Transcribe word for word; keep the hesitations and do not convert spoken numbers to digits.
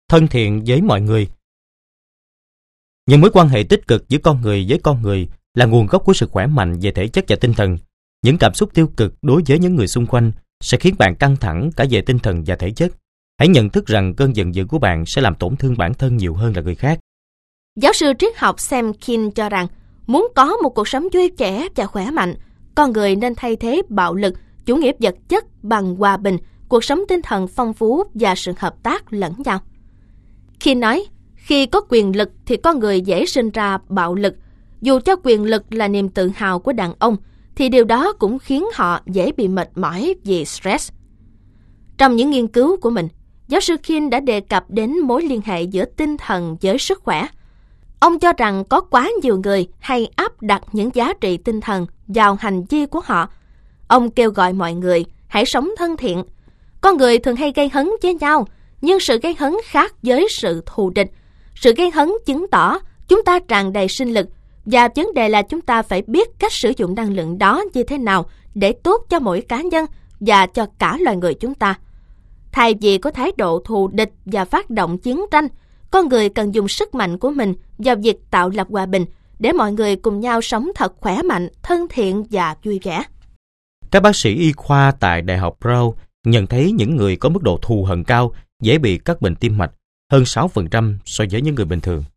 thân thiện với mọi người. Những mối quan hệ tích cực giữa con người với con người là nguồn gốc của sự khỏe mạnh về thể chất và tinh thần. Những cảm xúc tiêu cực đối với những người xung quanh sẽ khiến bạn căng thẳng cả về tinh thần và thể chất. Hãy nhận thức rằng cơn giận dữ của bạn sẽ làm tổn thương bản thân nhiều hơn là người khác. Giáo sư triết học Sam King cho rằng, muốn có một cuộc sống vui vẻ và khỏe mạnh, con người nên thay thế bạo lực, chủ nghĩa vật chất bằng hòa bình, cuộc sống tinh thần phong phú và sự hợp tác lẫn nhau. King nói, khi có quyền lực thì con người dễ sinh ra bạo lực. Dù cho quyền lực là niềm tự hào của đàn ông, thì điều đó cũng khiến họ dễ bị mệt mỏi vì stress. Trong những nghiên cứu của mình, giáo sư King đã đề cập đến mối liên hệ giữa tinh thần với sức khỏe. Ông cho rằng có quá nhiều người hay áp đặt những giá trị tinh thần vào hành vi của họ. Ông kêu gọi mọi người hãy sống thân thiện. Con người thường hay gây hấn với nhau, nhưng sự gây hấn khác với sự thù địch. Sự gây hấn chứng tỏ chúng ta tràn đầy sinh lực, và vấn đề là chúng ta phải biết cách sử dụng năng lượng đó như thế nào để tốt cho mỗi cá nhân và cho cả loài người chúng ta. Thay vì có thái độ thù địch và phát động chiến tranh, con người cần dùng sức mạnh của mình vào việc tạo lập hòa bình để mọi người cùng nhau sống thật khỏe mạnh, thân thiện và vui vẻ. Các bác sĩ y khoa tại Đại học Brown nhận thấy những người có mức độ thù hận cao dễ bị các bệnh tim mạch hơn sáu phần trăm so với những người bình thường.